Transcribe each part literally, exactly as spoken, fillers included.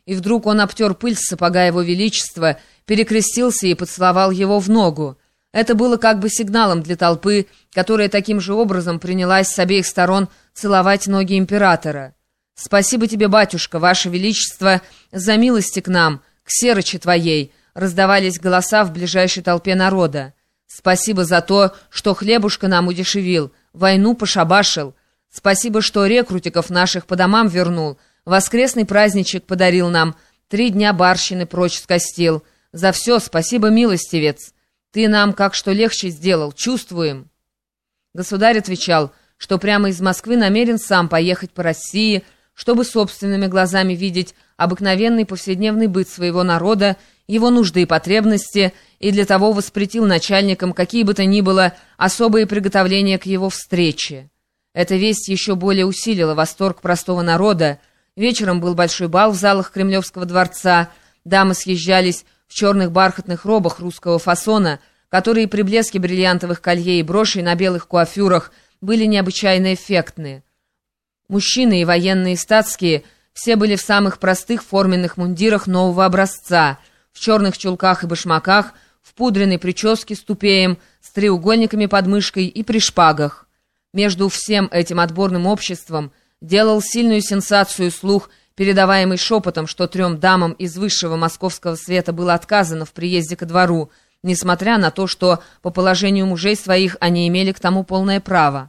и вдруг он обтер пыль с сапога его величества, перекрестился и поцеловал его в ногу. Это было как бы сигналом для толпы, которая таким же образом принялась с обеих сторон целовать ноги императора. «Спасибо тебе, батюшка, ваше величество, за милости к нам, к серочи твоей», раздавались голоса в ближайшей толпе народа. «Спасибо за то, что хлебушка нам удешевил, войну пошабашил. Спасибо, что рекрутиков наших по домам вернул, воскресный праздничек подарил нам, три дня барщины прочь скостил. За все спасибо, милостивец. Ты нам как что легче сделал, чувствуем». Государь отвечал, что прямо из Москвы намерен сам поехать по России, чтобы собственными глазами видеть обыкновенный повседневный быт своего народа, его нужды и потребности, и для того воспретил начальникам какие бы то ни было особые приготовления к его встрече. Эта весть еще более усилила восторг простого народа. Вечером был большой бал в залах Кремлевского дворца, дамы съезжались в черных бархатных робах русского фасона, которые при блеске бриллиантовых колье и брошей на белых куафюрах были необычайно эффектны. Мужчины и военные и статские все были в самых простых форменных мундирах нового образца, в черных чулках и башмаках, в пудренной прическе с тупеем, с треугольниками под мышкой и при шпагах. Между всем этим отборным обществом делал сильную сенсацию слух, передаваемый шепотом, что трем дамам из высшего московского света было отказано в приезде ко двору, несмотря на то, что по положению мужей своих они имели к тому полное право.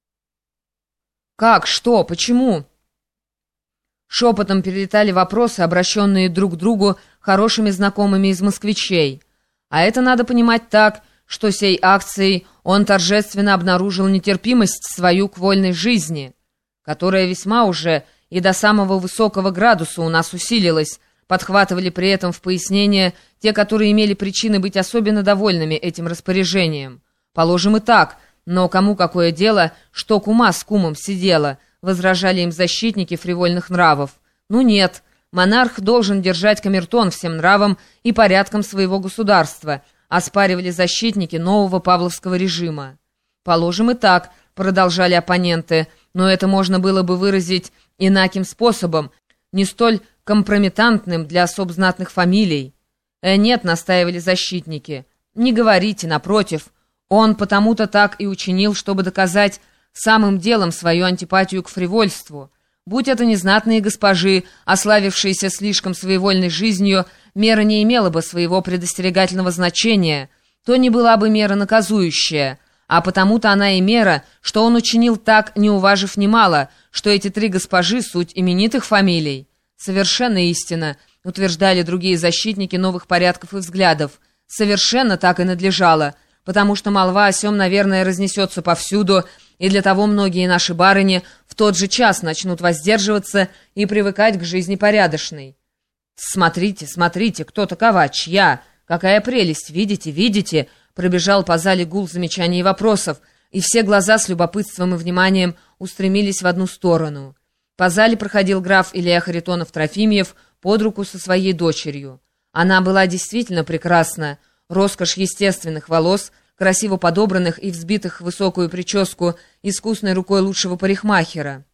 «Как? Что? Почему?» Шепотом перелетали вопросы, обращенные друг к другу хорошими знакомыми из москвичей. А это надо понимать так, что сей акцией он торжественно обнаружил нетерпимость свою к вольной жизни, которая весьма уже и до самого высокого градуса у нас усилилась, подхватывали при этом в пояснение те, которые имели причины быть особенно довольными этим распоряжением. Положим и так, но кому какое дело, что кума с кумом сидела, возражали им защитники фривольных нравов. Ну нет, монарх должен держать камертон всем нравам и порядкам своего государства, оспаривали защитники нового павловского режима. Положим и так, продолжали оппоненты, но это можно было бы выразить инаким способом, не столь компрометантным для особ знатных фамилий. Э, нет, настаивали защитники, не говорите, напротив, он потому-то так и учинил, чтобы доказать самым делом свою антипатию к фривольству. Будь это незнатные госпожи, ославившиеся слишком своевольной жизнью, мера не имела бы своего предостерегательного значения, то не была бы мера наказующая, а потому-то она и мера, что он учинил так, не уважив немало, что эти три госпожи — суть именитых фамилий. Совершенно истина, утверждали другие защитники новых порядков и взглядов. Совершенно так и надлежало, потому что молва о сём, наверное, разнесется повсюду, и для того многие наши барыни в тот же час начнут воздерживаться и привыкать к жизни порядочной. «Смотрите, смотрите, кто такова, чья? Какая прелесть! Видите, видите?» Пробежал по зале гул замечаний и вопросов, и все глаза с любопытством и вниманием устремились в одну сторону. По зале проходил граф Илья Харитонов-Трофимьев под руку со своей дочерью. Она была действительно прекрасна. Роскошь естественных волос, красиво подобранных и взбитых в высокую прическу искусной рукой лучшего парикмахера.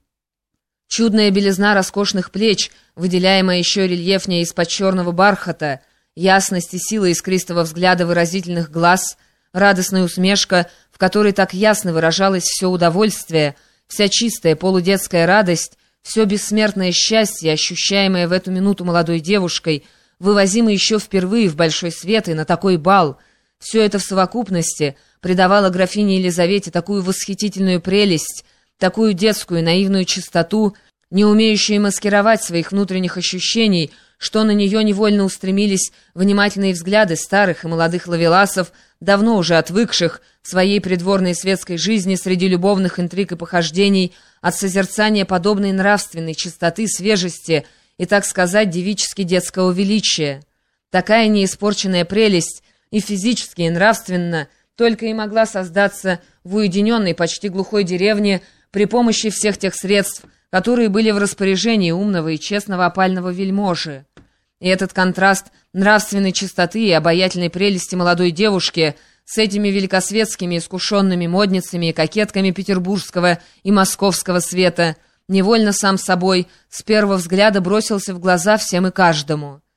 Чудная белизна роскошных плеч, выделяемая еще рельефнее из-под черного бархата, ясность и сила искристого взгляда выразительных глаз, радостная усмешка, в которой так ясно выражалось все удовольствие, вся чистая полудетская радость, все бессмертное счастье, ощущаемое в эту минуту молодой девушкой, вывозимый еще впервые в большой свет и на такой бал, все это в совокупности придавало графине Елизавете такую восхитительную прелесть, такую детскую наивную чистоту, не умеющую маскировать своих внутренних ощущений, что на нее невольно устремились внимательные взгляды старых и молодых ловеласов, давно уже отвыкших в своей придворной светской жизни среди любовных интриг и похождений от созерцания подобной нравственной чистоты, свежести и, так сказать, девически детского величия. Такая неиспорченная прелесть и физически, и нравственно только и могла создаться в уединенной, почти глухой деревне при помощи всех тех средств, которые были в распоряжении умного и честного опального вельможи. И этот контраст нравственной чистоты и обаятельной прелести молодой девушки с этими великосветскими искушенными модницами и кокетками петербургского и московского света невольно сам собой, с первого взгляда бросился в глаза всем и каждому.